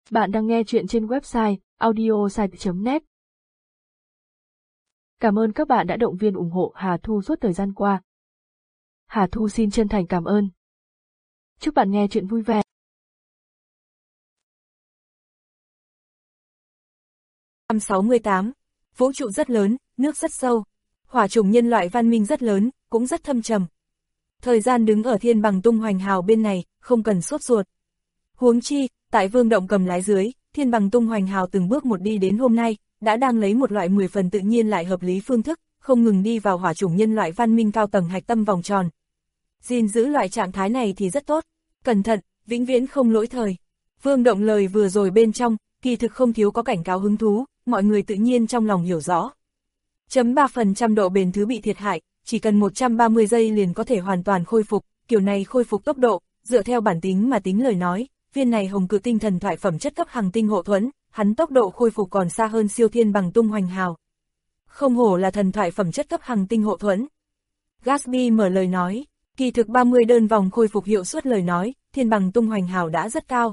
Bạn đang nghe chuyện trên website audiosite.net. Cảm ơn các bạn đã động viên ủng hộ Hà Thu suốt thời gian qua. Hà Thu xin chân thành cảm ơn. Chúc bạn nghe chuyện vui vẻ. 168. Vũ trụ rất lớn, nước rất sâu. Hỏa chủng nhân loại văn minh rất lớn, cũng rất thâm trầm. Thời gian đứng ở thiên bằng tung hoành hào bên này, không cần sốt ruột. Huống chi, tại Vương Động cầm lái dưới, thiên bằng tung hoành hào từng bước một đi đến hôm nay, đã đang lấy một loại 10 phần tự nhiên lại hợp lý phương thức, không ngừng đi vào hỏa chủng nhân loại văn minh cao tầng hạch tâm vòng tròn. Gìn giữ loại trạng thái này thì rất tốt. Cẩn thận, vĩnh viễn không lỗi thời. Vương Động lời vừa rồi bên trong, kỳ thực không thiếu có cảnh cáo hứng thú, mọi người tự nhiên trong lòng hiểu rõ. 0.3% độ bền thứ bị thiệt hại, chỉ cần 130 giây liền có thể hoàn toàn khôi phục, kiểu này khôi phục tốc độ, dựa theo bản tính mà tính lời nói, viên này hồng cự tinh thần thoại phẩm chất cấp hành tinh hộ thuẫn, hắn tốc độ khôi phục còn xa hơn siêu thiên bằng tung hoành hào. Không hổ là thần thoại phẩm chất cấp hành tinh hộ thuẫn. Gatsby mở lời nói, kỳ thực 30 đơn vòng khôi phục hiệu suất lời nói, thiên bằng tung hoành hào đã rất cao.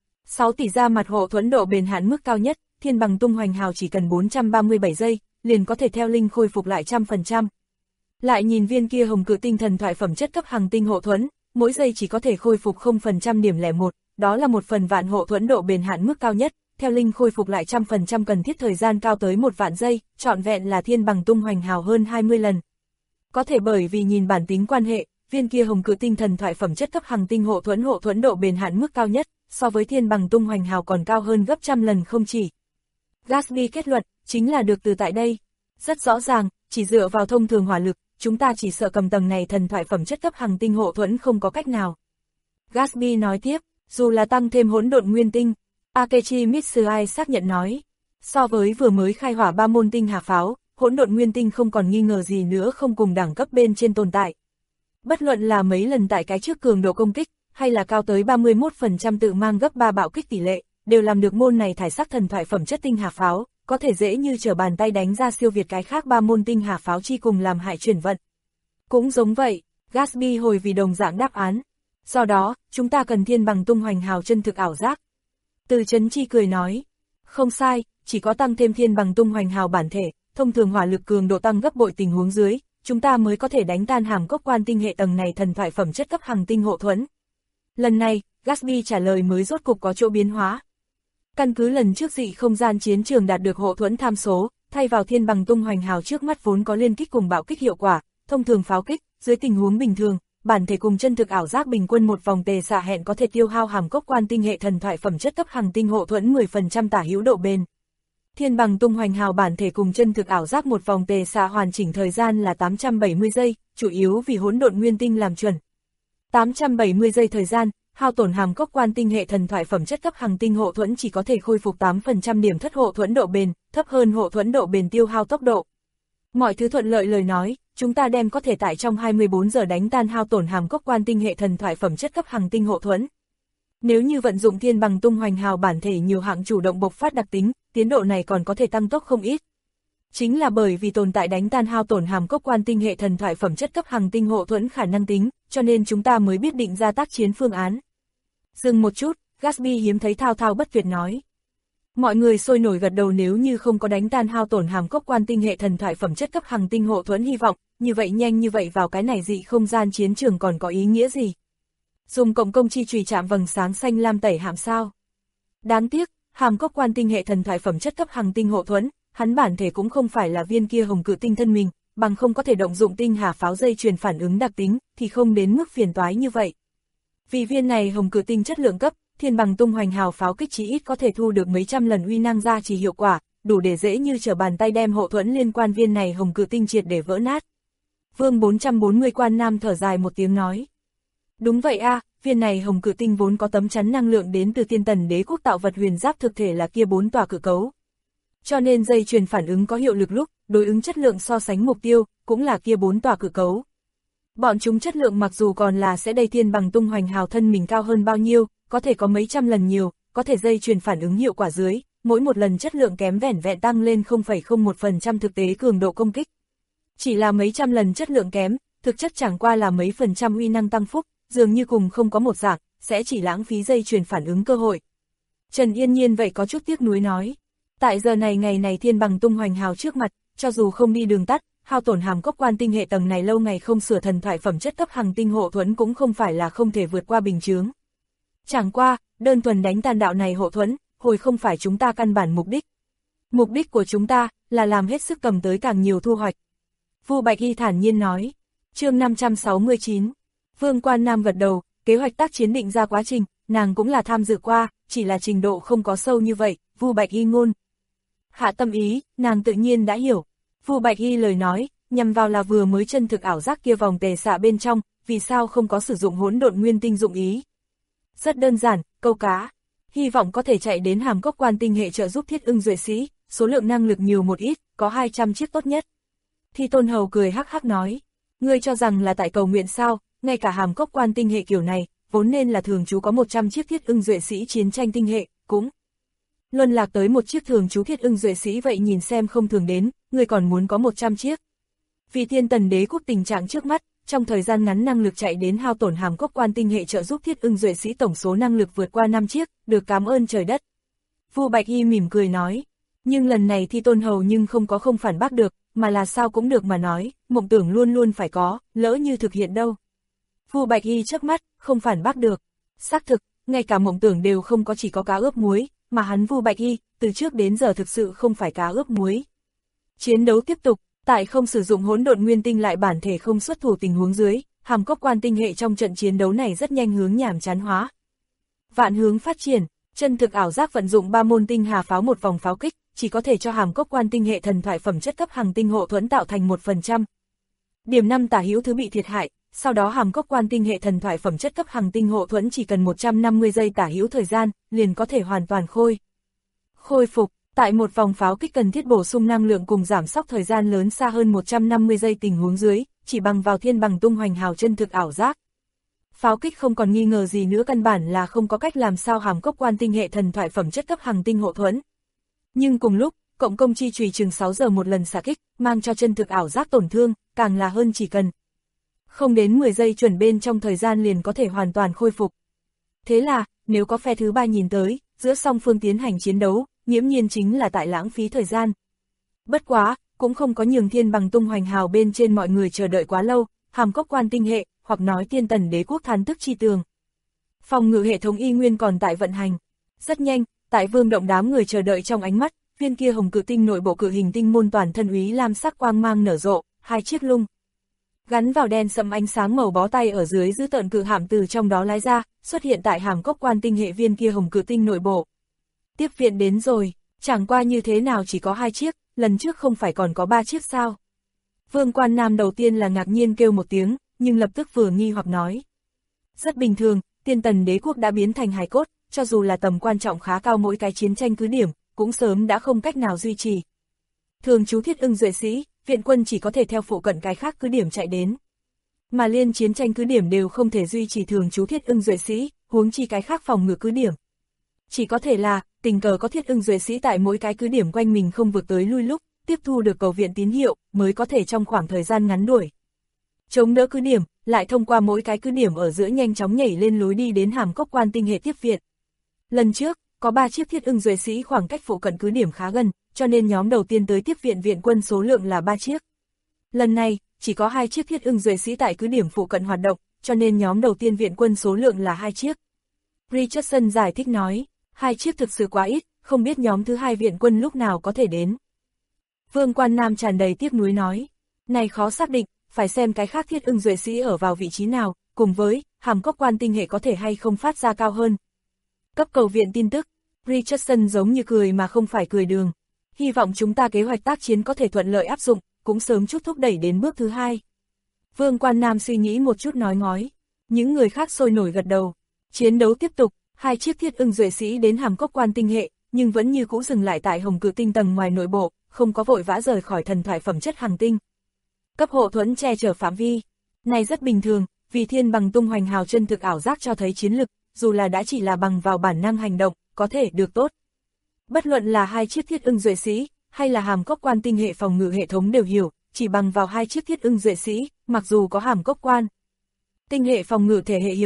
6 tỷ ra mặt hộ thuẫn độ bền hạn mức cao nhất, thiên bằng tung hoành hào chỉ cần 437 giây, liền có thể theo linh khôi phục lại 100%. Lại nhìn viên kia hồng cự tinh thần thoại phẩm chất cấp hành tinh hộ thuẫn, mỗi giây chỉ có thể khôi phục 0% điểm 01, đó là 1 phần vạn hộ thuẫn độ bền hạn mức cao nhất, theo linh khôi phục lại 100% cần thiết thời gian cao tới 1 vạn giây, trọn vẹn là thiên bằng tung hoành hào hơn 20 lần. Có thể bởi vì nhìn bản tính quan hệ, viên kia hồng cự tinh thần thoại phẩm chất cấp hành tinh hộ thuẫn độ bền hạn mức cao nhất, so với thiên bằng tung hoành hào còn cao hơn gấp trăm lần không chỉ. Gatsby kết luận, chính là được từ tại đây. Rất rõ ràng, chỉ dựa vào thông thường hỏa lực, chúng ta chỉ sợ cầm tầng này thần thoại phẩm chất cấp hành tinh hộ thuẫn không có cách nào. Gatsby nói tiếp, dù là tăng thêm hỗn độn nguyên tinh, Akechi Mitsuai xác nhận nói, so với vừa mới khai hỏa 3 môn tinh hà pháo, hỗn độn nguyên tinh không còn nghi ngờ gì nữa không cùng đẳng cấp bên trên tồn tại. Bất luận là mấy lần tại cái trước cường độ công kích, hay là cao tới 31% tự mang gấp 3 bạo kích tỷ lệ, đều làm được môn này thải sắc thần thoại phẩm chất tinh hà pháo, có thể dễ như trở bàn tay đánh ra siêu việt cái khác 3 môn tinh hà pháo chi cùng làm hại chuyển vận. Cũng giống vậy, Gatsby hồi vì đồng dạng đáp án. Do đó, chúng ta cần thiên bằng tung hoành hào chân thực ảo giác. Từ Chấn Chi cười nói, không sai, chỉ có tăng thêm thiên bằng tung hoành hào bản thể, thông thường hỏa lực cường độ tăng gấp bội tình huống dưới, chúng ta mới có thể đánh tan hàm cốc quan tinh hệ tầng này thần thoại phẩm chất cấp hành tinh hộ thuẫn. Lần này, Gatsby trả lời mới rốt cục có chỗ biến hóa. Căn cứ lần trước dị không gian chiến trường đạt được hộ thuẫn tham số, thay vào thiên bằng tung hoành hào trước mắt vốn có liên kích cùng bạo kích hiệu quả, thông thường pháo kích, dưới tình huống bình thường, bản thể cùng chân thực ảo giác bình quân một vòng tề xạ hẹn có thể tiêu hao hàm cốc quan tinh hệ thần thoại phẩm chất cấp hành tinh hộ thuẫn 10% tả hữu độ bền. Thiên bằng tung hoành hào bản thể cùng chân thực ảo giác một vòng tề xạ hoàn chỉnh thời gian là 870 giây, chủ yếu vì hỗn độn nguyên tinh làm chuẩn. 870 giây thời gian, hao tổn hàm cốc quan tinh hệ thần thoại phẩm chất cấp hành tinh hộ thuẫn chỉ có thể khôi phục 8% điểm thất hộ thuẫn độ bền, thấp hơn hộ thuẫn độ bền tiêu hao tốc độ. Mọi thứ thuận lợi lời nói, chúng ta đem có thể tại trong 24 giờ đánh tan hao tổn hàm cốc quan tinh hệ thần thoại phẩm chất cấp hành tinh hộ thuẫn. Nếu như vận dụng thiên bằng tung hoành hào bản thể nhiều hạng chủ động bộc phát đặc tính, tiến độ này còn có thể tăng tốc không ít. Chính là bởi vì tồn tại đánh tan hao tổn hàm cốc quan tinh hệ thần thoại phẩm chất cấp hành tinh hộ thuẫn khả năng tính, cho nên chúng ta mới biết định ra tác chiến phương án. Dừng một chút, Gatsby hiếm thấy thao thao bất tuyệt nói. Mọi người sôi nổi gật đầu, nếu như không có đánh tan hao tổn hàm cốc quan tinh hệ thần thoại phẩm chất cấp hành tinh hộ thuẫn hy vọng, như vậy nhanh như vậy vào cái này dị không gian chiến trường còn có ý nghĩa gì? Dùng cộng công chi chùy chạm vầng sáng xanh lam tẩy hàm sao? Đáng tiếc, hàm cốc quan tinh hệ thần thoại phẩm chất cấp hành tinh hộ thuẫn, hắn bản thể cũng không phải là viên kia hồng cự tinh thân mình, bằng không có thể động dụng tinh hà pháo dây chuyền phản ứng đặc tính, thì không đến mức phiền toái như vậy. Vì viên này hồng cự tinh chất lượng cấp, thiên bằng tung hoành hào pháo kích chí ít có thể thu được mấy trăm lần uy năng gia trì hiệu quả, đủ để dễ như trở bàn tay đem hộ thuẫn liên quan viên này hồng cự tinh triệt để vỡ nát. Vương 440 Quan Nam thở dài một tiếng nói. Đúng vậy a, viên này hồng cự tinh vốn có tấm chắn năng lượng đến từ tiên tần đế quốc tạo vật huyền giáp thực thể là kia 4 tòa cự cấu. Cho nên dây chuyền phản ứng có hiệu lực lúc, đối ứng chất lượng so sánh mục tiêu, cũng là kia 4 tòa cự cấu. Bọn chúng chất lượng mặc dù còn là sẽ đầy thiên bằng tung hoành hào thân mình cao hơn bao nhiêu, có thể có mấy trăm lần nhiều, có thể dây chuyền phản ứng hiệu quả dưới, mỗi một lần chất lượng kém vẻn vẹn tăng lên 0,01% thực tế cường độ công kích. Chỉ là mấy trăm lần chất lượng kém, thực chất chẳng qua là mấy phần trăm uy năng tăng phúc, dường như cùng không có một dạng, sẽ chỉ lãng phí dây chuyền phản ứng cơ hội. Trần Yên Nhiên vậy có chút tiếc nuối nói. Tại giờ này ngày này thiên bằng tung hoành hào trước mặt, cho dù không đi đường tắt, hao tổn hàm cốc quan tinh hệ tầng này lâu ngày không sửa thần thoại phẩm chất cấp hằng tinh hộ thuẫn cũng không phải là không thể vượt qua bình chướng. Chẳng qua, đơn thuần đánh tan đạo này hộ thuẫn, hồi không phải chúng ta căn bản mục đích. Mục đích của chúng ta là làm hết sức cầm tới càng nhiều thu hoạch. Vu Bạch Y thản nhiên nói. Chương 569. Vương Quan Nam gật đầu, kế hoạch tác chiến định ra quá trình, nàng cũng là tham dự qua, chỉ là trình độ không có sâu như vậy, Vu Bạch Y ngôn. Hạ tâm ý, nàng tự nhiên đã hiểu. Vu Bạch Y lời nói, nhằm vào là vừa mới chân thực ảo giác kia vòng tề xạ bên trong, vì sao không có sử dụng hỗn độn nguyên tinh dụng ý. Rất đơn giản, câu cá. Hy vọng có thể chạy đến hàm cốc quan tinh hệ trợ giúp Thiết Ưng Duệ Sĩ, số lượng năng lực nhiều một ít, có 200 chiếc tốt nhất. Thi Tôn Hầu cười hắc hắc nói, ngươi cho rằng là tại cầu nguyện sao, ngay cả hàm cốc quan tinh hệ kiểu này, vốn nên là thường trú có 100 chiếc Thiết Ưng Duệ Sĩ chiến tranh tinh hệ, cũng luân lạc tới một chiếc thường trú Thiết Ưng Duệ Sĩ, vậy nhìn xem không thường đến, ngươi còn muốn có 100 chiếc. Vì Thiên Tần Đế quốc tình trạng trước mắt, trong thời gian ngắn năng lực chạy đến hao tổn hàm cốc quan tinh hệ trợ giúp Thiết Ưng Duệ Sĩ tổng số năng lực vượt qua 5 chiếc, được cảm ơn trời đất. Vu Bạch Y mỉm cười nói, nhưng lần này Thi Tôn Hầu nhưng không phản bác được, mà là sao cũng được mà nói, mộng tưởng luôn luôn phải có, lỡ như thực hiện đâu. Vu Bạch Y chớp mắt, không phản bác được. Xác thực, ngay cả mộng tưởng đều không có, chỉ có cá ướp muối, mà hắn Vu Bạch Y, từ trước đến giờ thực sự không phải cá ướp muối. Chiến đấu tiếp tục, tại không sử dụng hỗn độn nguyên tinh lại bản thể không xuất thủ tình huống dưới, hàm cốc quan tinh hệ trong trận chiến đấu này rất nhanh hướng nhàm chán hóa. Vạn hướng phát triển, chân thực ảo giác vận dụng 3 môn tinh hà pháo một vòng pháo kích, chỉ có thể cho hàm cốc quan tinh hệ thần thoại phẩm chất cấp hằng tinh hộ thuẫn tạo thành 1%. Điểm 5 tả hữu thứ bị thiệt hại, sau đó hàm cốc quan tinh hệ thần thoại phẩm chất cấp hằng tinh hộ thuẫn chỉ cần 150 giây tả hữu thời gian, liền có thể hoàn toàn khôi phục. Tại một vòng pháo kích cần thiết bổ sung năng lượng cùng giảm sóc thời gian lớn xa hơn 150 giây tình huống dưới, chỉ bằng vào thiên bằng tung hoành hào chân thực ảo giác. Pháo kích không còn nghi ngờ gì nữa, căn bản là không có cách làm sao hàm cốc quan tinh hệ thần thoại phẩm chất cấp hằng tinh hộ thuẫn. Nhưng cùng lúc, cộng công chi chùy chừng 6 giờ một lần xạ kích, mang cho chân thực ảo giác tổn thương, càng là hơn chỉ cần không đến 10 giây chuẩn bên trong thời gian liền có thể hoàn toàn khôi phục. Thế là, nếu có phe thứ ba nhìn tới, giữa song phương tiến hành chiến đấu, nghiễm nhiên chính là tại lãng phí thời gian. Bất quá, cũng không có nhường thiên bằng tung hoành hào bên trên mọi người chờ đợi quá lâu, hàm cốc quan tinh hệ, hoặc nói Thiên Tần Đế quốc thán tức chi tường. Phòng ngự hệ thống y nguyên còn tại vận hành. Rất nhanh, tại Vương Động đám người chờ đợi trong ánh mắt, viên kia hồng cự tinh nội bộ cự hình tinh môn toàn thân úy lam sắc quang mang nở rộ, 2 chiếc lung gắn vào đen sẫm ánh sáng màu bó tay ở dưới giữ tợn cự hạm từ trong đó lái ra, xuất hiện tại hàm cốc quan tinh hệ viên kia hồng cự tinh nội bộ. Tiếp viện đến rồi, chẳng qua như thế nào chỉ có 2 chiếc, lần trước không phải còn có 3 chiếc sao? Vương Quan Nam đầu tiên là ngạc nhiên kêu một tiếng, nhưng lập tức vừa nghi hoặc nói. Rất bình thường, Thiên Tần Đế quốc đã biến thành hài cốt, cho dù là tầm quan trọng khá cao mỗi cái chiến tranh cứ điểm, cũng sớm đã không cách nào duy trì. Thường trú Thiết Ưng Duệ Sĩ, viện quân chỉ có thể theo phụ cận cái khác cứ điểm chạy đến. Mà liên chiến tranh cứ điểm đều không thể duy trì thường trú Thiết Ưng Duệ Sĩ, huống chi cái khác phòng ngự cứ điểm. Chỉ có thể là, tình cờ có Thiết Ưng Duệ Sĩ tại mỗi cái cứ điểm quanh mình không vượt tới lui lúc, tiếp thu được cầu viện tín hiệu, mới có thể trong khoảng thời gian ngắn đuổi chống đỡ cứ điểm, lại thông qua mỗi cái cứ điểm ở giữa nhanh chóng nhảy lên lối đi đến hàm cốc quan tinh hệ tiếp viện. Lần trước, có 3 chiếc Thiết Ưng Duệ Sĩ khoảng cách phụ cận cứ điểm khá gần, cho nên nhóm đầu tiên tới tiếp viện viện quân số lượng là 3 chiếc. Lần này, chỉ có 2 chiếc Thiết Ưng Duệ Sĩ tại cứ điểm phụ cận hoạt động, cho nên nhóm đầu tiên viện quân số lượng là 2 chiếc. Richardson giải thích nói, 2 chiếc thực sự quá ít, không biết nhóm thứ 2 viện quân lúc nào có thể đến. Vương Quan Nam tràn đầy tiếc nuối nói, này khó xác định, phải xem cái khác Thiết Ưng Duệ Sĩ ở vào vị trí nào, cùng với, hàm cốc quan tinh hệ có thể hay không phát ra cao hơn. Cấp cầu viện tin tức, Richardson giống như cười mà không phải cười đường. Hy vọng chúng ta kế hoạch tác chiến có thể thuận lợi áp dụng, cũng sớm chút thúc đẩy đến bước thứ 2. Vương Quan Nam suy nghĩ một chút nói ngói. Những người khác sôi nổi gật đầu. Chiến đấu tiếp tục, 2 chiếc Thiết Ưng Duệ Sĩ đến hàm cốc quan tinh hệ, nhưng vẫn như cũ dừng lại tại hồng cự tinh tầng ngoài nội bộ, không có vội vã rời khỏi thần thoại phẩm chất hằng tinh. Cấp hộ thuẫn che chở phạm vi. Này rất bình thường, vì thiên bằng tung hoành hào chân thực ảo giác cho thấy chiến lực, dù là đã chỉ là bằng vào bản năng hành động, có thể được tốt. Bất luận là 2 chiếc Thiết Ưng Duệ Sĩ, hay là hàm cốc quan tinh hệ phòng ngự hệ thống đều hiểu, chỉ bằng vào 2 chiếc Thiết Ưng Duệ Sĩ, mặc dù có hàm cốc quan tinh hệ phòng ngự thể hệ hiệp trợ,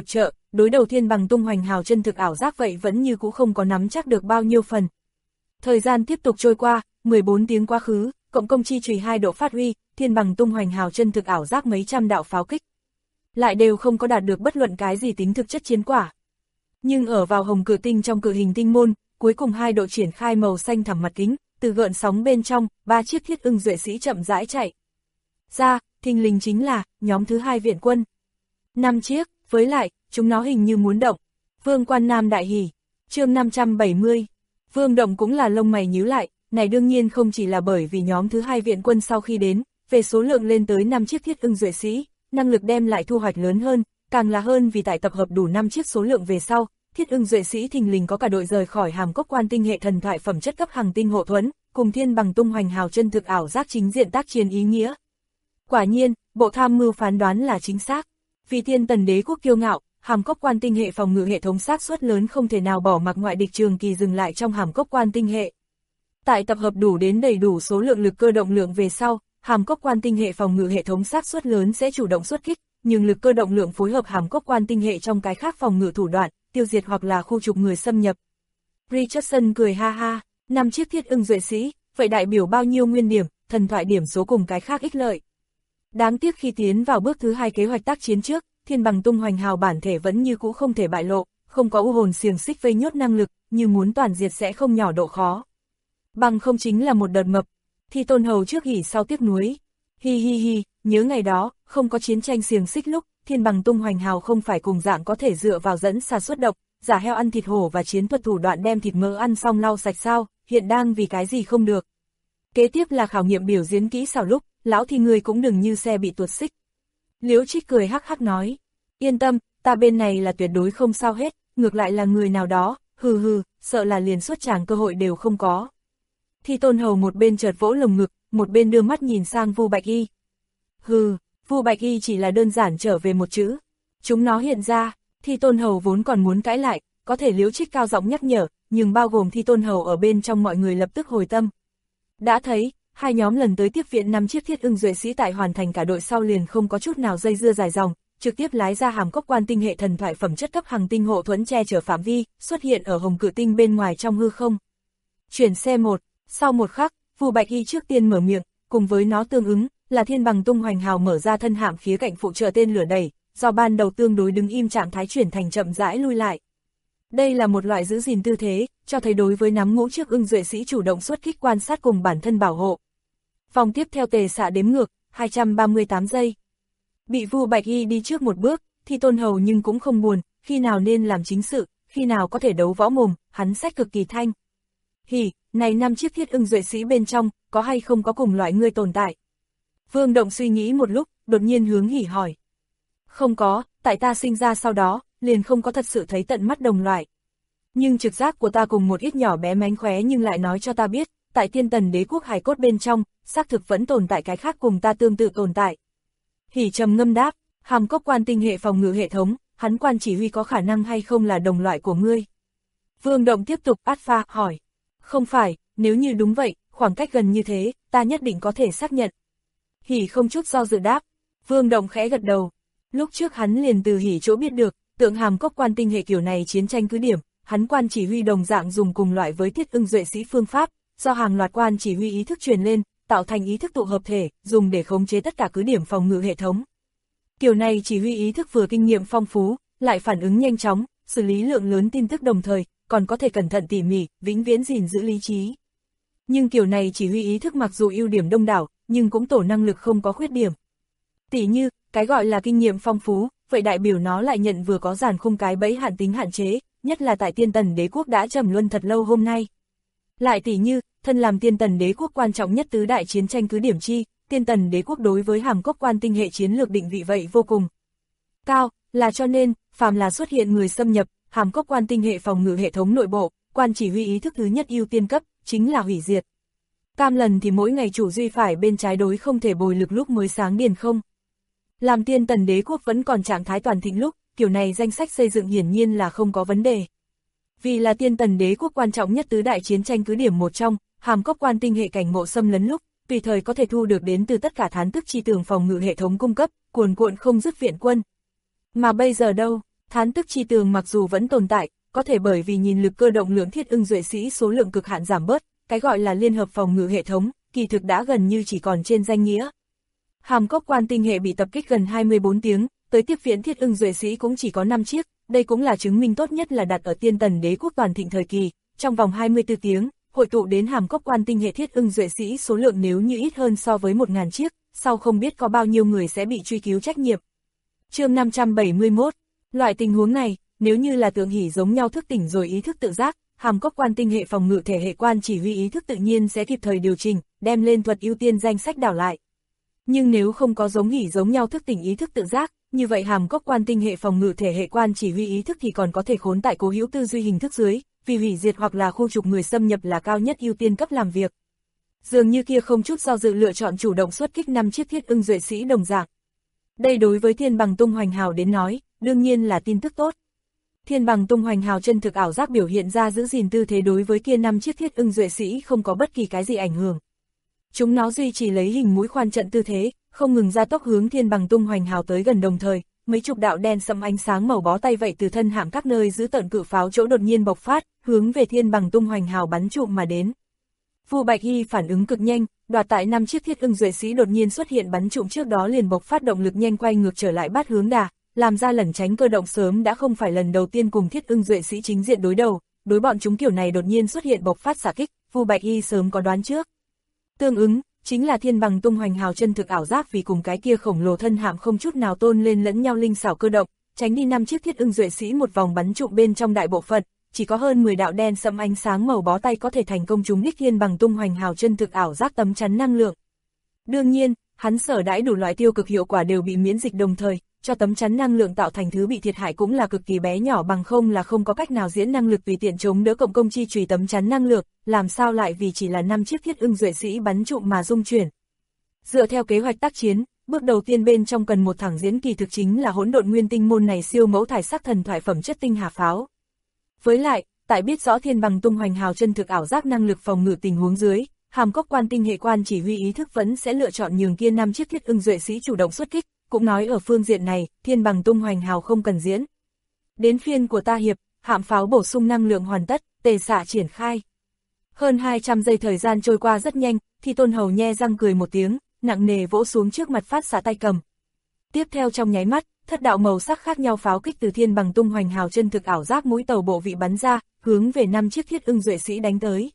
đối đầu thiên bằng tung hoành hào chân thực ảo giác vậy vẫn như cũ không có nắm chắc được bao nhiêu phần. Thời gian tiếp tục trôi qua, 14 tiếng quá khứ, cộng công chi chùy 2 độ phát huy, thiên bằng tung hoành hào chân thực ảo giác mấy trăm đạo pháo kích. Lại đều không có đạt được bất luận cái gì tính thực chất chiến quả. Nhưng ở vào hồng cự tinh trong cự hình tinh môn, cuối cùng 2 độ triển khai màu xanh thẳm mặt kính, từ gợn sóng bên trong, 3 chiếc thiết ưng duệ sĩ chậm rãi chạy ra, thình lình chính là nhóm thứ 2 viện quân. 5 chiếc, với lại, chúng nó hình như muốn động. Vương Quan Nam đại hỉ. Chương 570. Vương Động cũng là lông mày nhíu lại, này đương nhiên không chỉ là bởi vì nhóm thứ 2 viện quân sau khi đến, về số lượng lên tới 5 chiếc thiết ưng duệ sĩ, năng lực đem lại thu hoạch lớn hơn, càng là hơn vì tại tập hợp đủ 5 chiếc số lượng về sau, thiết ưng duệ sĩ thình lình có cả đội rời khỏi Hàm Cốc Quan tinh hệ thần thoại phẩm chất cấp hàng tinh hộ thuẫn, cùng thiên bằng tung hoành hào chân thực ảo giác chính diện tác chiến ý nghĩa. Quả nhiên, bộ tham mưu phán đoán là chính xác. Vì Thiên Tần Đế quốc kiêu ngạo, Hàm Cốc Quan tinh hệ phòng ngự hệ thống xác suất lớn không thể nào bỏ mặc ngoại địch trường kỳ dừng lại trong Hàm Cốc Quan tinh hệ. Tại tập hợp đủ đến đầy đủ số lượng lực cơ động lượng về sau, Hàm Cốc Quan tinh hệ phòng ngự hệ thống xác suất lớn sẽ chủ động xuất kích, nhưng lực cơ động lượng phối hợp Hàm Cốc Quan tinh hệ trong cái khác phòng ngự thủ đoạn, tiêu diệt hoặc là khu trục người xâm nhập. Richardson cười ha ha, 5 chiếc thiết ưng duệ sĩ, vậy đại biểu bao nhiêu nguyên điểm, thần thoại điểm số cùng cái khác ích lợi. Đáng tiếc khi tiến vào bước thứ 2 kế hoạch tác chiến trước, thiên bằng tung hoành hào bản thể vẫn như cũ không thể bại lộ, không có u hồn xiềng xích vây nhốt năng lực, như muốn toàn diệt sẽ không nhỏ độ khó. Bằng không chính là một đợt mập, Thi Tôn Hầu trước hỉ sau tiếc nuối. Hi hi hi, nhớ ngày đó, không có chiến tranh xiềng xích lúc, thiên bằng tung hoành hào không phải cùng dạng có thể dựa vào dẫn xà xuất độc, giả heo ăn thịt hổ và chiến thuật thủ đoạn đem thịt mỡ ăn xong lau sạch sao, hiện đang vì cái gì không được. Kế tiếp là khảo nghiệm biểu diễn kỹ xảo lúc, lão thì người cũng đừng như xe bị tuột xích. Liễu Trích cười hắc hắc nói, yên tâm, ta bên này là tuyệt đối không sao hết, ngược lại là người nào đó, hừ hừ, sợ là liền xuất tràng cơ hội đều không có. Thi Tôn Hầu một bên chợt vỗ lồng ngực, một bên đưa mắt nhìn sang Vu Bạch Y. Hừ, Vu Bạch Y chỉ là đơn giản trở về một chữ. Chúng nó hiện ra, Thi Tôn Hầu vốn còn muốn cãi lại, có thể Liễu Trích cao giọng nhắc nhở, nhưng bao gồm Thi Tôn Hầu ở bên trong mọi người lập tức hồi tâm. Đã thấy, hai nhóm lần tới tiếp viện 5 chiếc thiết ưng duệ sĩ tại hoàn thành cả đội sau liền không có chút nào dây dưa dài dòng, trực tiếp lái ra Hàm Cốc Quan tinh hệ thần thoại phẩm chất cấp hàng tinh hộ thuẫn che chở phạm vi, xuất hiện ở hồng cự tinh bên ngoài trong hư không. Chuyển xe 1, sau một khắc, Vu Bạch Y trước tiên mở miệng, cùng với nó tương ứng, là thiên bằng tung hoành hào mở ra thân hạm khía cạnh phụ trợ tên lửa đẩy, do ban đầu tương đối đứng im trạng thái chuyển thành chậm rãi lui lại. Đây là một loại giữ gìn tư thế, cho thấy đối với nắm ngũ chiếc ưng duệ sĩ chủ động xuất kích quan sát cùng bản thân bảo hộ. Vòng tiếp theo tề xạ đếm ngược, 238 giây. Bị Vu Bạch Y đi trước một bước, Thi Tôn Hầu nhưng cũng không buồn, khi nào nên làm chính sự, khi nào có thể đấu võ mồm, hắn sách cực kỳ thanh. Hỉ, này 5 chiếc thiết ưng duệ sĩ bên trong, có hay không có cùng loại ngươi tồn tại? Vương Động suy nghĩ một lúc, đột nhiên hướng Hỉ hỏi. Không có, tại ta sinh ra sau đó, liền không có thật sự thấy tận mắt đồng loại. Nhưng trực giác của ta cùng một ít nhỏ bé mánh khóe nhưng lại nói cho ta biết, tại Thiên Tần Đế quốc hài cốt bên trong, xác thực vẫn tồn tại cái khác cùng ta tương tự tồn tại. Hỉ trầm ngâm đáp, Hàm Cốc Quan tinh hệ phòng ngự hệ thống, hắn quan chỉ huy có khả năng hay không là đồng loại của ngươi? Vương Động tiếp tục Alpha hỏi. Không phải, nếu như đúng vậy, khoảng cách gần như thế, ta nhất định có thể xác nhận. Hỉ không chút do dự đáp. Vương Động khẽ gật đầu. Lúc trước hắn liền từ Hỉ chỗ biết được, tượng Hàm Cốc Quan tinh hệ kiểu này chiến tranh cứ điểm, hắn quan chỉ huy đồng dạng dùng cùng loại với thiết ưng duệ sĩ phương pháp, do hàng loạt quan chỉ huy ý thức truyền lên, tạo thành ý thức tụ hợp thể, dùng để khống chế tất cả cứ điểm phòng ngự hệ thống. Kiểu này chỉ huy ý thức vừa kinh nghiệm phong phú, lại phản ứng nhanh chóng, xử lý lượng lớn tin tức đồng thời, còn có thể cẩn thận tỉ mỉ, vĩnh viễn gìn giữ lý trí. Nhưng kiểu này chỉ huy ý thức mặc dù ưu điểm đông đảo, nhưng cũng tổ năng lực không có khuyết điểm. Tỉ như, cái gọi là kinh nghiệm phong phú, vậy đại biểu nó lại nhận vừa có dàn khung cái bẫy hạn tính hạn chế, nhất là tại Thiên Tần Đế quốc đã trầm luân thật lâu hôm nay. Lại tỉ như, thân làm Thiên Tần Đế quốc quan trọng nhất tứ đại chiến tranh cứ điểm chi, Thiên Tần Đế quốc đối với Hàm Cốc Quan tinh hệ chiến lược định vị vậy vô cùng cao, là cho nên, phàm là xuất hiện người xâm nhập, Hàm Cốc Quan tinh hệ phòng ngự hệ thống nội bộ, quan chỉ huy ý thức thứ nhất ưu tiên cấp, chính là hủy diệt. Cam lần thì mỗi ngày chủ duy phải bên trái đối không thể bồi lực lúc mới sáng điền không. Làm Thiên Tần Đế quốc vẫn còn trạng thái toàn thịnh lúc, kiểu này danh sách xây dựng hiển nhiên là không có vấn đề. Vì là Thiên Tần Đế quốc quan trọng nhất tứ đại chiến tranh cứ điểm một trong, Hàm Cốc Quan tinh hệ cảnh ngộ xâm lấn lúc, tùy thời có thể thu được đến từ tất cả thán tức chi tường phòng ngự hệ thống cung cấp, cuồn cuộn không dứt viện quân. Mà bây giờ đâu, Thán tức chi tường mặc dù vẫn tồn tại, có thể bởi vì nhìn lực cơ động lượng thiết ưng duệ sĩ số lượng cực hạn giảm bớt, cái gọi là liên hợp phòng ngự hệ thống, kỳ thực đã gần như chỉ còn trên danh nghĩa. Hàm Cốc Quan tinh hệ bị tập kích gần 24 tiếng, tới tiếp viện thiết ưng duệ sĩ cũng chỉ có 5 chiếc, đây cũng là chứng minh tốt nhất là đặt ở Tiên Tần Đế quốc toàn thịnh thời kỳ, trong vòng 24 tiếng, hội tụ đến Hàm Cốc Quan tinh hệ thiết ưng duệ sĩ số lượng nếu như ít hơn so với 1000 chiếc, sau không biết có bao nhiêu người sẽ bị truy cứu trách nhiệm. Chương 571, loại tình huống này, nếu như là Tượng Hỷ giống nhau thức tỉnh rồi ý thức tự giác, Hàm Cốc Quan tinh hệ phòng ngự thể hệ quan chỉ huy ý thức tự nhiên sẽ kịp thời điều chỉnh, đem lên thuật ưu tiên danh sách đảo lại. Nhưng nếu không có giống Hỷ giống nhau thức tỉnh ý thức tự giác, như vậy Hàm Cốc Quan tinh hệ phòng ngự thể hệ quan chỉ huy ý thức thì còn có thể khốn tại cố hữu tư duy hình thức dưới, vì hủy diệt hoặc là khu trục người xâm nhập là cao nhất ưu tiên cấp làm việc. Dường như kia không chút do dự lựa chọn chủ động xuất kích 5 chiếc thiết ưng duệ sĩ đồng dạng. Đây đối với Thiên Bằng Tung Hoành Hào đến nói, đương nhiên là tin tức tốt. Thiên Bằng Tung Hoành Hào chân thực ảo giác biểu hiện ra giữ gìn tư thế đối với kia 5 chiếc thiết ưng duệ sĩ không có bất kỳ cái gì ảnh hưởng. Chúng nó duy trì lấy hình mũi khoan trận tư thế, không ngừng gia tốc hướng Thiên Bằng Tung Hoành Hào tới gần đồng thời, mấy chục đạo đen sẫm ánh sáng màu bó tay vậy từ thân hạm các nơi giữ tận cự pháo chỗ đột nhiên bộc phát, hướng về Thiên Bằng Tung Hoành Hào bắn trụm mà đến. Vu Bạch Hy phản ứng cực nhanh, đoạt tại 5 chiếc thiết ưng duệ sĩ đột nhiên xuất hiện bắn trụm trước đó liền bộc phát động lực nhanh quay ngược trở lại bát hướng đà, làm ra lẩn tránh cơ động sớm đã không phải lần đầu tiên cùng thiết ưng duệ sĩ chính diện đối đầu, đối bọn chúng kiểu này đột nhiên xuất hiện bộc phát xạ kích, Vu Bạch Hy sớm có đoán trước. Tương ứng, chính là Thiên Bằng Tung Hoành Hào chân thực ảo giác vì cùng cái kia khổng lồ thân hạm không chút nào tôn lên lẫn nhau linh xảo cơ động, tránh đi 5 chiếc thiết ưng duệ sĩ một vòng bắn trụm bên trong đại bộ phận, chỉ có hơn 10 đạo đen sẫm ánh sáng màu bó tay có thể thành công trúng đích Thiên Bằng Tung Hoành Hào chân thực ảo giác tấm chắn năng lượng. Đương nhiên, hắn sở đãi đủ loại tiêu cực hiệu quả đều bị miễn dịch đồng thời, cho tấm chắn năng lượng tạo thành thứ bị thiệt hại cũng là cực kỳ bé nhỏ bằng không là không có cách nào diễn năng lực tùy tiện chống đỡ cộng công chi chùy tấm chắn năng lượng, làm sao lại vì chỉ là 5 chiếc thiết ưng duệ sĩ bắn trụm mà dung chuyển. Dựa theo kế hoạch tác chiến, bước đầu tiên bên trong cần một thẳng diễn kỳ thực chính là hỗn độn nguyên tinh môn này siêu mẫu thải sắc thần thoại phẩm chất tinh hà pháo. Với lại, tại biết rõ Thiên Bằng Tung Hoành Hào chân thực ảo giác năng lực phòng ngự tình huống dưới, Hàm Cốc Quan tinh hệ quan chỉ huy ý thức vẫn sẽ lựa chọn nhường kia 5 chiếc thiết ưng duệ sĩ chủ động xuất kích, cũng nói ở phương diện này, Thiên Bằng Tung Hoành Hào không cần diễn. Đến phiên của ta hiệp, hạm pháo bổ sung năng lượng hoàn tất, tề xạ triển khai. Hơn 200 giây thời gian trôi qua rất nhanh, thì Tôn Hầu nhe răng cười một tiếng, nặng nề vỗ xuống trước mặt phát xạ tay cầm. Tiếp theo trong nháy mắt, thất đạo màu sắc khác nhau pháo kích từ Thiên Bằng Tung Hoành Hào chân thực ảo giác mũi tàu bộ vị bắn ra, hướng về 5 chiếc thiết ưng duệ sĩ đánh tới.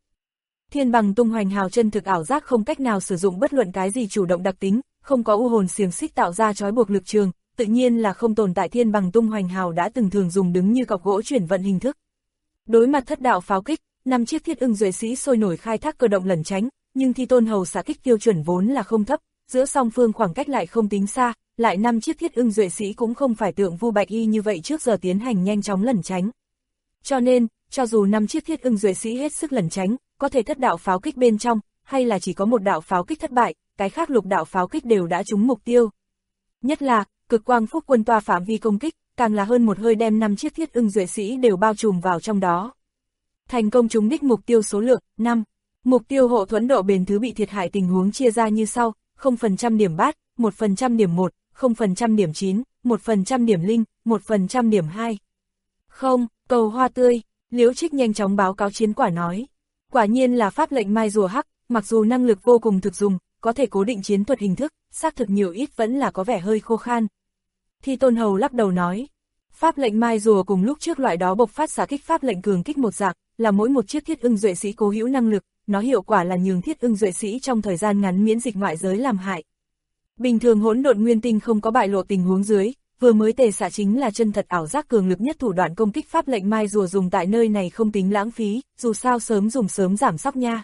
Thiên Bằng Tung Hoành Hào chân thực ảo giác không cách nào sử dụng bất luận cái gì chủ động đặc tính, không có u hồn xiềng xích tạo ra trói buộc lực trường, tự nhiên là không tồn tại Thiên Bằng Tung Hoành Hào đã từng thường dùng đứng như cọc gỗ chuyển vận hình thức. Đối mặt thất đạo pháo kích, 5 chiếc thiết ưng duệ sĩ sôi nổi khai thác cơ động lẩn tránh, nhưng Thi Tôn Hầu xạ kích tiêu chuẩn vốn là không thấp, giữa song phương khoảng cách lại không tính xa, lại 5 chiếc thiết ưng duệ sĩ cũng không phải tượng Vu Bạch Y như vậy trước giờ tiến hành nhanh chóng lẩn tránh. Cho nên, cho dù 5 chiếc thiết ưng duệ sĩ hết sức lẩn tránh, có thể thất đạo pháo kích bên trong, hay là chỉ có một đạo pháo kích thất bại, cái khác lục đạo pháo kích đều đã trúng mục tiêu. Nhất là, cực quang phúc quân toa phạm vi công kích, càng là hơn một hơi đem 5 chiếc thiết ưng duệ sĩ đều bao trùm vào trong đó. Thành công trúng đích mục tiêu số lượng 5. Mục tiêu hộ thuẫn độ bền thứ bị thiệt hại tình huống chia ra như sau: 0% điểm bát, 1% điểm 1, 0% điểm 9, 1% điểm linh, 1% điểm 2. Không, cầu hoa tươi, Liễu Trích nhanh chóng báo cáo chiến quả nói. Quả nhiên là pháp lệnh mai rùa hắc, mặc dù năng lực vô cùng thực dụng, có thể cố định chiến thuật hình thức, xác thực nhiều ít vẫn là có vẻ hơi khô khan. Thi Tôn Hầu lắc đầu nói, pháp lệnh mai rùa cùng lúc trước loại đó bộc phát xạ kích pháp lệnh cường kích một dạng, là mỗi một chiếc thiết ưng duệ sĩ cố hữu năng lực, nó hiệu quả là nhường thiết ưng duệ sĩ trong thời gian ngắn miễn dịch ngoại giới làm hại. Bình thường hỗn độn nguyên tinh không có bại lộ tình huống dưới, vừa mới tề xạ chính là chân thật ảo giác cường lực nhất thủ đoạn công kích pháp lệnh mai rùa dùng tại nơi này không tính lãng phí, dù sao sớm dùng sớm giảm sóc nha.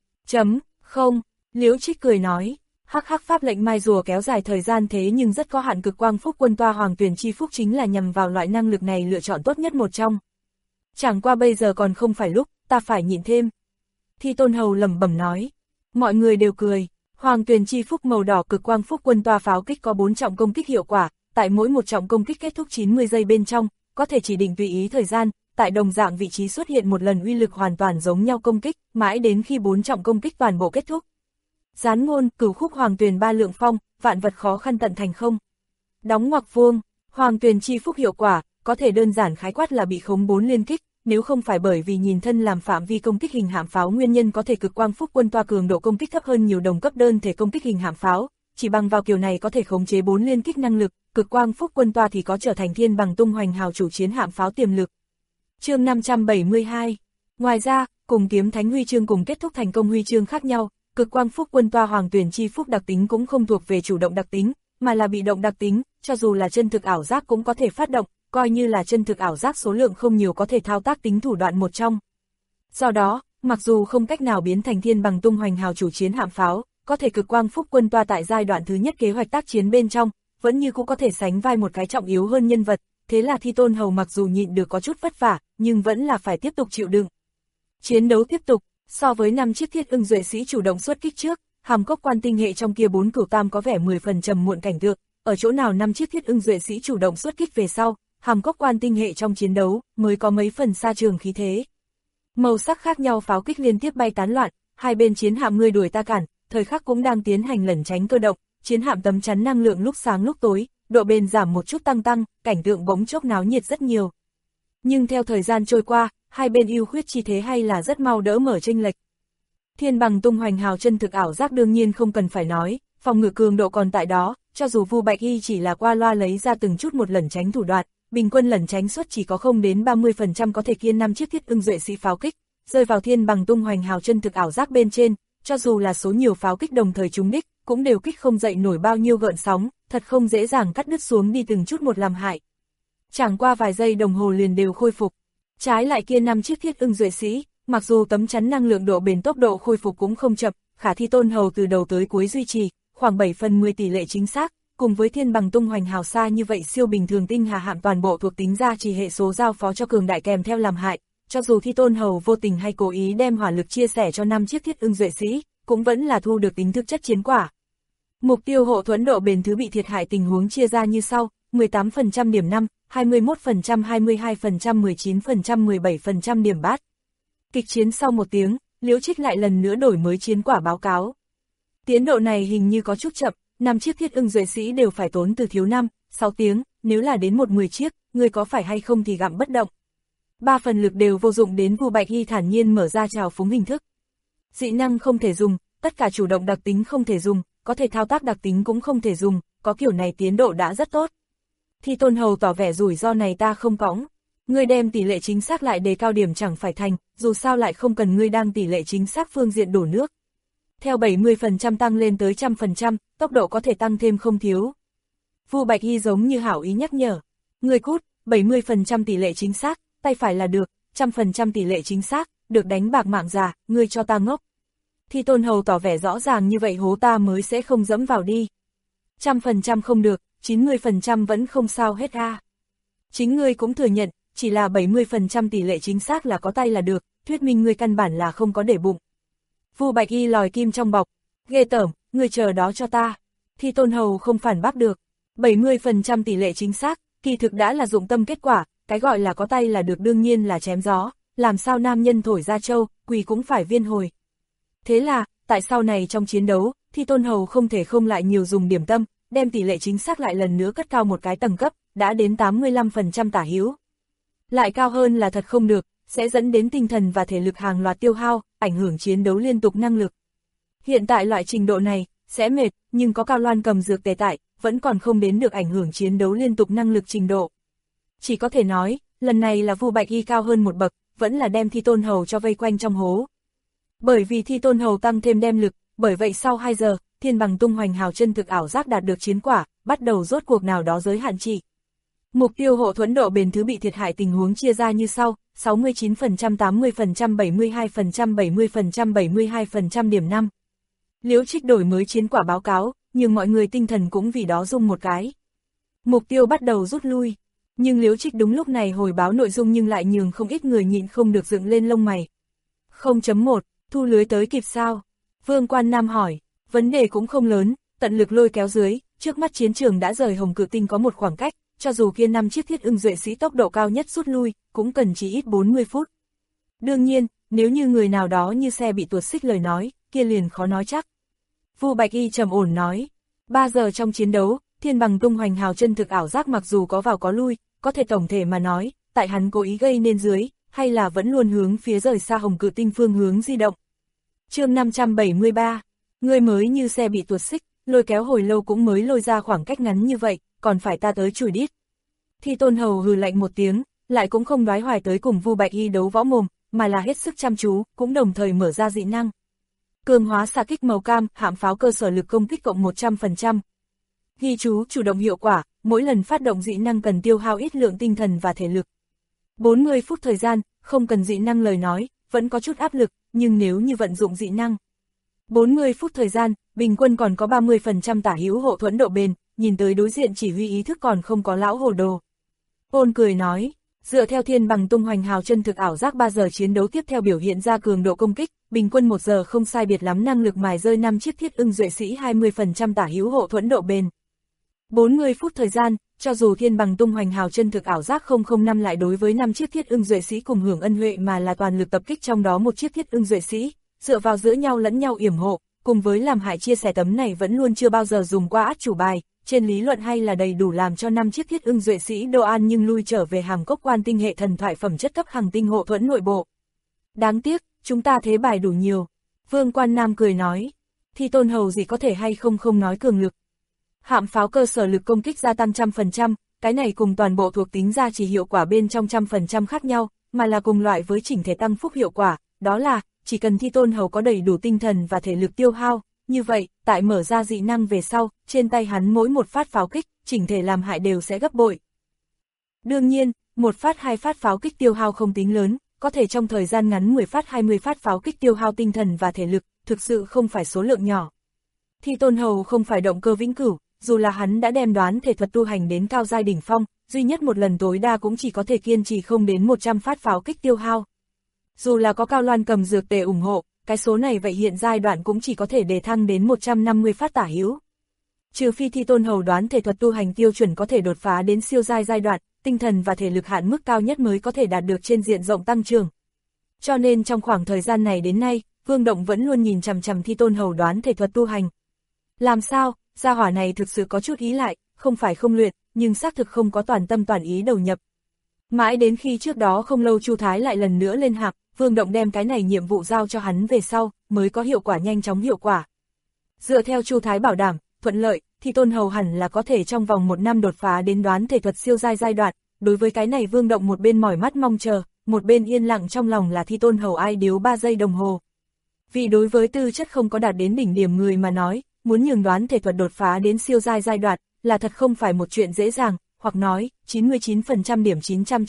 Không, Liễu Trích cười nói, hắc pháp lệnh mai rùa kéo dài thời gian thế nhưng rất có hạn cực quang phúc quân toa hoàng tuyển chi phúc chính là nhằm vào loại năng lực này lựa chọn tốt nhất một trong. Chẳng qua bây giờ còn không phải lúc, ta phải nhịn thêm. Thi Tôn Hầu lẩm bẩm nói, mọi người đều cười. Hoàng tuyển chi phúc màu đỏ cực quang phúc quân toa pháo kích có 4 trọng công kích hiệu quả, tại mỗi một trọng công kích kết thúc 90 giây bên trong, có thể chỉ định tùy ý thời gian, tại đồng dạng vị trí xuất hiện một lần uy lực hoàn toàn giống nhau công kích, mãi đến khi 4 trọng công kích toàn bộ kết thúc. Gián ngôn, cửu khúc hoàng tuyền ba lượng phong, vạn vật khó khăn tận thành không. Đóng ngoặc vuông, hoàng tuyền chi phúc hiệu quả, có thể đơn giản khái quát là bị khống 4 liên kích, nếu không phải bởi vì nhìn thân làm phạm vi công kích hình hạm pháo nguyên nhân có thể cực quang phúc quân toa cường độ công kích thấp hơn nhiều đồng cấp đơn thể công kích hình hạm pháo, chỉ bằng vào kiểu này có thể khống chế 4 liên kích năng lực, cực quang phúc quân toa thì có trở thành thiên bằng tung hoành hào chủ chiến hạm pháo tiềm lực. Chương 572. Ngoài ra, cùng kiếm thánh huy chương cùng kết thúc thành công huy chương khác nhau, cực quang phúc quân toa hoàng tuyển chi phúc đặc tính cũng không thuộc về chủ động đặc tính, mà là bị động đặc tính, cho dù là chân thực ảo giác cũng có thể phát động, coi như là chân thực ảo giác số lượng không nhiều có thể thao tác tính thủ đoạn một trong. Do đó, mặc dù không cách nào biến thành thiên bằng tung hoành hào chủ chiến hạm pháo, có thể cực quang phúc quân toa tại giai đoạn thứ nhất kế hoạch tác chiến bên trong, vẫn như cũng có thể sánh vai một cái trọng yếu hơn nhân vật, thế là Thi Tôn Hầu mặc dù nhịn được có chút vất vả, nhưng vẫn là phải tiếp tục chịu đựng. Chiến đấu tiếp tục, so với 5 chiếc Thiết Ưng Duệ Sĩ chủ động xuất kích trước, hàm cốc quan tinh hệ trong kia 4 cửu tam có vẻ 10 phần trầm muộn cảnh tượng, ở chỗ nào 5 chiếc Thiết Ưng Duệ Sĩ chủ động xuất kích về sau, hàm cốc quan tinh hệ trong chiến đấu mới có mấy phần xa trường khí thế. Màu sắc khác nhau pháo kích liên tiếp bay tán loạn, hai bên chiến hạm ngươi đuổi ta cản, thời khắc cũng đang tiến hành lẩn tránh cơ động, chiến hạm tấm chắn năng lượng lúc sáng lúc tối, độ bền giảm một chút tăng, cảnh tượng bỗng chốc náo nhiệt rất nhiều. Nhưng theo thời gian trôi qua, hai bên ưu khuyết chi thế hay là rất mau đỡ mở chênh lệch. Thiên bằng tung hoành hào chân thực ảo giác đương nhiên không cần phải nói, phòng ngự cường độ còn tại đó, cho dù Vu Bạch Y chỉ là qua loa lấy ra từng chút một lẩn tránh thủ đoạn, bình quân lẩn tránh suất chỉ có không đến 30% có thể kiên 5 chiếc Thiết Ưng Duệ Sĩ pháo kích, rơi vào thiên bằng tung hoành hào chân thực ảo giác bên trên, cho dù là số nhiều pháo kích đồng thời trúng đích, cũng đều kích không dậy nổi bao nhiêu gợn sóng, thật không dễ dàng cắt đứt xuống đi từng chút một làm hại. Chẳng qua vài giây đồng hồ liền đều khôi phục. Trái lại kia 5 chiếc Thiết Ưng Duệ Sĩ, mặc dù tấm chắn năng lượng độ bền tốc độ khôi phục cũng không chậm, khả Thi Tôn Hầu từ đầu tới cuối duy trì, khoảng 7/10 tỷ lệ chính xác, cùng với thiên bằng tung hoành hào xa như vậy siêu bình thường tinh hà hạm toàn bộ thuộc tính ra chỉ hệ số giao phó cho cường đại kèm theo làm hại, cho dù Thi Tôn Hầu vô tình hay cố ý đem hỏa lực chia sẻ cho 5 chiếc Thiết Ưng Duệ Sĩ, cũng vẫn là thu được tính thực chất chiến quả. Mục tiêu hộ thuẫn độ bền thứ bị thiệt hại tình huống chia ra như sau, 18% điểm 5, 21%, 22%, 19%, 17% điểm bát. Kịch chiến sau một tiếng, Liễu Trích lại lần nữa đổi mới chiến quả báo cáo. Tiến độ này hình như có chút chậm, 5 chiếc Thiết Ưng Duệ Sĩ đều phải tốn từ thiếu 5, 6 tiếng, nếu là đến 10 chiếc, người có phải hay không thì gặm bất động. 3 phần lực đều vô dụng đến Vu Bạch Y thản nhiên mở ra trào phúng hình thức. Dị năng không thể dùng, tất cả chủ động đặc tính không thể dùng, có thể thao tác đặc tính cũng không thể dùng, có kiểu này tiến độ đã rất tốt. Thi Tôn Hầu tỏ vẻ rủi ro này ta không cõng. Ngươi đem tỷ lệ chính xác lại đề cao điểm chẳng phải thành, dù sao lại không cần ngươi đang tỷ lệ chính xác phương diện đổ nước. Theo 70% tăng lên tới 100%, tốc độ có thể tăng thêm không thiếu. Vu Bạch Y giống như hảo ý nhắc nhở. Ngươi cút, 70% tỷ lệ chính xác, tay phải là được, 100% tỷ lệ chính xác, được đánh bạc mạng già, ngươi cho ta ngốc. Thi Tôn Hầu tỏ vẻ rõ ràng như vậy hố ta mới sẽ không dẫm vào đi. 100% không được, 90% vẫn không sao hết a. Chính ngươi cũng thừa nhận, chỉ là 70% tỷ lệ chính xác là có tay là được, thuyết minh ngươi căn bản là không có để bụng. Vu Bạch Y lòi kim trong bọc, ghê tởm, ngươi chờ đó cho ta. Thi Tôn Hầu không phản bác được, 70% tỷ lệ chính xác, kỳ thực đã là dụng tâm kết quả, cái gọi là có tay là được đương nhiên là chém gió, làm sao nam nhân thổi ra châu, quỳ cũng phải viên hồi. Thế là, tại sau này trong chiến đấu, Thi Tôn Hầu không thể không lại nhiều dùng điểm tâm, đem tỷ lệ chính xác lại lần nữa cất cao một cái tầng cấp, đã đến 85% tả hữu. Lại cao hơn là thật không được, sẽ dẫn đến tinh thần và thể lực hàng loạt tiêu hao, ảnh hưởng chiến đấu liên tục năng lực. Hiện tại loại trình độ này, sẽ mệt, nhưng có Cao Loan cầm dược tề tại, vẫn còn không đến được ảnh hưởng chiến đấu liên tục năng lực trình độ. Chỉ có thể nói, lần này là Vu Bạch Y cao hơn một bậc, vẫn là đem Thi Tôn Hầu cho vây quanh trong hố. Bởi vì Thi Tôn Hầu tăng thêm đem lực, bởi vậy sau 2 giờ, thiên bằng tung hoành hào chân thực ảo giác đạt được chiến quả, bắt đầu rốt cuộc nào đó giới hạn trị. Mục tiêu hộ thuẫn độ bền thứ bị thiệt hại tình huống chia ra như sau, 69%, 80%, 72%, 70%, 72% điểm 5. Liễu Trích đổi mới chiến quả báo cáo, nhưng mọi người tinh thần cũng vì đó rung một cái. Mục tiêu bắt đầu rút lui, nhưng Liễu Trích đúng lúc này hồi báo nội dung nhưng lại nhường không ít người nhịn không được dựng lên lông mày. 0.1, thu lưới tới kịp sao? Vương Quan Nam hỏi, vấn đề cũng không lớn, tận lực lôi kéo dưới, trước mắt chiến trường đã rời Hồng Cự Tinh có một khoảng cách, cho dù kia 5 chiếc Thiết Ưng Duệ Sĩ tốc độ cao nhất rút lui, cũng cần chỉ ít 40 phút. Đương nhiên, nếu như người nào đó như xe bị tuột xích lời nói, kia liền khó nói chắc. Vu Bạch Y trầm ổn nói, 3 giờ trong chiến đấu, thiên bằng tung hoành hào chân thực ảo giác mặc dù có vào có lui, có thể tổng thể mà nói, tại hắn cố ý gây nên dưới, hay là vẫn luôn hướng phía rời xa Hồng Cự Tinh phương hướng di động. Chương 573, ngươi mới như xe bị tuột xích, lôi kéo hồi lâu cũng mới lôi ra khoảng cách ngắn như vậy, còn phải ta tới chùi đít. Thi Tôn Hầu hừ lạnh một tiếng, lại cũng không đoái hoài tới cùng Vu Bạch Y đấu võ mồm, mà là hết sức chăm chú, cũng đồng thời mở ra dị năng. Cường hóa xạ kích màu cam, hạm pháo cơ sở lực công kích cộng 100%. Ghi chú chủ động hiệu quả, mỗi lần phát động dị năng cần tiêu hao ít lượng tinh thần và thể lực. 40 phút thời gian, không cần dị năng lời nói, vẫn có chút áp lực, nhưng nếu như vận dụng dị năng. 40 phút thời gian, bình quân còn có 30% tả hữu hộ thuẫn độ bền, nhìn tới đối diện chỉ huy ý thức còn không có lão hồ đồ. Ôn cười nói, dựa theo thiên bằng tung hoành hào chân thực ảo giác 3 giờ chiến đấu tiếp theo biểu hiện ra cường độ công kích, bình quân 1 giờ không sai biệt lắm năng lực mài rơi 5 chiếc thiết ưng duệ sĩ 20% tả hữu hộ thuẫn độ bền. 40 phút thời gian, cho dù thiên bằng tung hoành hào chân thực ảo giác 005 lại đối với 5 chiếc thiết ưng duệ sĩ cùng hưởng ân huệ mà là toàn lực tập kích trong đó một chiếc thiết ưng duệ sĩ, dựa vào giữa nhau lẫn nhau yểm hộ, cùng với làm hại chia sẻ tấm này vẫn luôn chưa bao giờ dùng qua át chủ bài, trên lý luận hay là đầy đủ làm cho 5 chiếc thiết ưng duệ sĩ đồ an nhưng lui trở về hàm cốc quan tinh hệ thần thoại phẩm chất cấp hàng tinh hộ thuẫn nội bộ. Đáng tiếc, chúng ta thế bài đủ nhiều. Vương Quan Nam cười nói, Thi Tôn Hầu gì có thể hay không nói cường lực. Hạm pháo cơ sở lực công kích gia tăng 100%, cái này cùng toàn bộ thuộc tính gia trì hiệu quả bên trong 100% khác nhau, mà là cùng loại với chỉnh thể tăng phúc hiệu quả, đó là, chỉ cần Thi Tôn Hầu có đầy đủ tinh thần và thể lực tiêu hao, như vậy, tại mở ra dị năng về sau, trên tay hắn mỗi một phát pháo kích, chỉnh thể làm hại đều sẽ gấp bội. Đương nhiên, một phát 2 phát pháo kích tiêu hao không tính lớn, có thể trong thời gian ngắn 10 phát 20 phát pháo kích tiêu hao tinh thần và thể lực, thực sự không phải số lượng nhỏ. Thi Tôn Hầu không phải động cơ vĩnh cửu, dù là hắn đã đem đoán thể thuật tu hành đến cao giai đỉnh phong, duy nhất một lần tối đa cũng chỉ có thể kiên trì không đến 100 phát pháo kích tiêu hao. Dù là có Cao Loan cầm dược tề ủng hộ, cái số này vậy hiện giai đoạn cũng chỉ có thể đề thăng đến 150 phát tả hữu. Trừ phi Thi Tôn Hầu đoán thể thuật tu hành tiêu chuẩn có thể đột phá đến siêu giai đoạn, tinh thần và thể lực hạn mức cao nhất mới có thể đạt được trên diện rộng tăng trưởng. Cho nên trong khoảng thời gian này đến nay, Vương Động vẫn luôn nhìn chằm chằm Thi Tôn Hầu đoán thể thuật tu hành. Làm sao, gia hỏa này thực sự có chút ý lại, không phải không luyện, nhưng xác thực không có toàn tâm toàn ý đầu nhập. Mãi đến khi trước đó không lâu Chu Thái lại lần nữa lên hạp, Vương Động đem cái này nhiệm vụ giao cho hắn về sau, mới có hiệu quả nhanh chóng hiệu quả. Dựa theo Chu Thái bảo đảm, thuận lợi, thì Tôn Hầu hẳn là có thể trong vòng 1 năm đột phá đến đoán thể thuật siêu giai đoạn. Đối với cái này Vương Động một bên mỏi mắt mong chờ, một bên yên lặng trong lòng là Thi Tôn Hầu ai điếu 3 giây đồng hồ. Vì đối với tư chất không có đạt đến đỉnh điểm người mà nói, muốn nhường đoán thể thuật đột phá đến siêu giai đoạn, là thật không phải một chuyện dễ dàng, hoặc nói, 99% điểm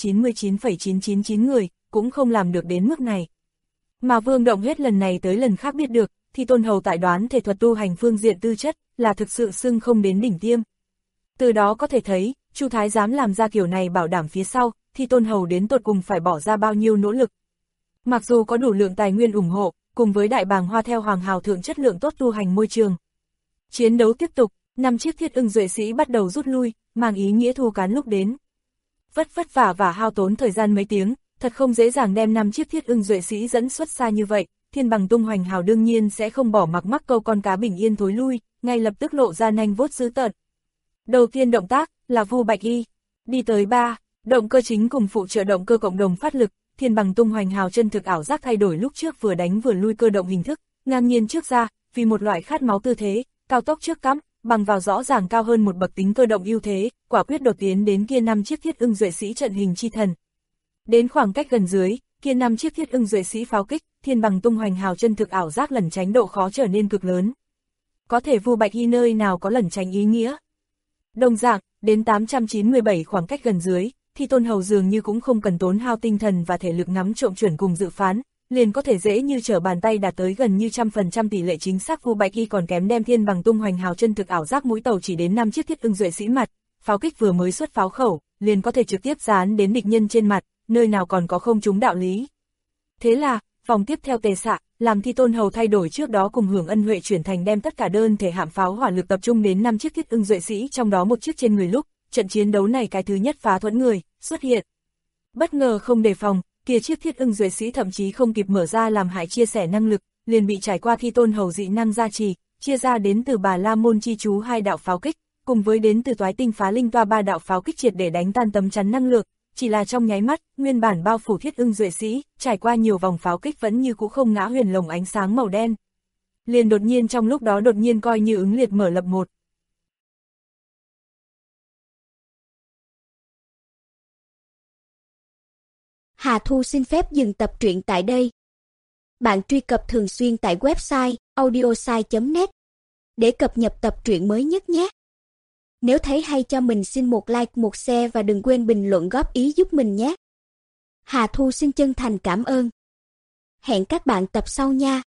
999,999 người, cũng không làm được đến mức này. Mà Vương Động hết lần này tới lần khác biết được, Thi Tôn Hầu tại đoán thể thuật tu hành phương diện tư chất, là thực sự xưng không đến đỉnh tiêm. Từ đó có thể thấy, Chu Thái dám làm ra kiểu này bảo đảm phía sau, Thi Tôn Hầu đến tột cùng phải bỏ ra bao nhiêu nỗ lực. Mặc dù có đủ lượng tài nguyên ủng hộ, cùng với đại bàng hoa theo hoàng hào thượng chất lượng tốt tu hành môi trường. Chiến đấu tiếp tục, 5 chiếc thiết ưng duệ sĩ bắt đầu rút lui, mang ý nghĩa thu cán lúc đến. Vất vả và hao tốn thời gian mấy tiếng, thật không dễ dàng đem 5 chiếc thiết ưng duệ sĩ dẫn xuất xa như vậy, thiên bằng tung hoành hào đương nhiên sẽ không bỏ mặc mắc câu con cá bình yên thối lui, ngay lập tức lộ ra nanh vuốt dữ tợn. Đầu tiên động tác là Vu Bạch Y, đi tới 3, động cơ chính cùng phụ trợ động cơ cộng đồng phát lực, thiên bằng tung hoành hào chân thực ảo giác thay đổi lúc trước vừa đánh vừa lui cơ động hình thức, ngang nhiên trước ra, vì một loại khát máu tư thế, cao tốc trước cắm, bằng vào rõ ràng cao hơn một bậc tính cơ động ưu thế, quả quyết đột tiến đến kia 5 chiếc thiết ưng duệ sĩ trận hình chi thần. Đến khoảng cách gần dưới, kia 5 chiếc thiết ưng duệ sĩ pháo kích, thiên bằng tung hoành hào chân thực ảo giác lẩn tránh độ khó trở nên cực lớn. Có thể Vu Bạch Y nơi nào có lẩn tránh ý nghĩa. Đồng dạng, đến 897 khoảng cách gần dưới, Thi Tôn Hầu dường như cũng không cần tốn hao tinh thần và thể lực ngắm trộm chuẩn cùng dự phán, liền có thể dễ như trở bàn tay đạt tới gần như 100% tỷ lệ chính xác. Vu Bạch Y còn kém đem thiên bằng tung hoành hào chân thực ảo giác mũi tàu chỉ đến 5 chiếc thiết ưng duệ sĩ mặt, pháo kích vừa mới xuất pháo khẩu, liền có thể trực tiếp dán đến địch nhân trên mặt, nơi nào còn có không trúng đạo lý. Thế là, vòng tiếp theo tề xạ, làm Thi Tôn Hầu thay đổi trước đó cùng hưởng ân huệ chuyển thành đem tất cả đơn thể hạm pháo hỏa lực tập trung đến 5 chiếc thiết ưng duệ sĩ trong đó một chiếc trên người lúc, trận chiến đấu này cái thứ nhất phá thuẫn người, xuất hiện. Bất ngờ không đề phòng, kia chiếc thiết ưng duệ sĩ thậm chí không kịp mở ra làm hại chia sẻ năng lực, liền bị trải qua Thi Tôn Hầu dị năng gia trì, chia ra đến từ Bà La Môn chi chú 2 đạo pháo kích, cùng với đến từ Toái Tinh Phá Linh Toa 3 đạo pháo kích triệt để đánh tan tấm chắn năng lượng, chỉ là trong nháy mắt, nguyên bản bao phủ Thiết Ưng Duệ sĩ, trải qua nhiều vòng pháo kích vẫn như cũ không ngã huyền lồng ánh sáng màu đen. Liền đột nhiên trong lúc đó đột nhiên coi như ứng liệt mở lập một. Hà Thu xin phép dừng tập truyện tại đây. Bạn truy cập thường xuyên tại website audiosai.net để cập nhật tập truyện mới nhất nhé. Nếu thấy hay cho mình xin một like, một share và đừng quên bình luận góp ý giúp mình nhé. Hà Thu xin chân thành cảm ơn. Hẹn các bạn tập sau nha.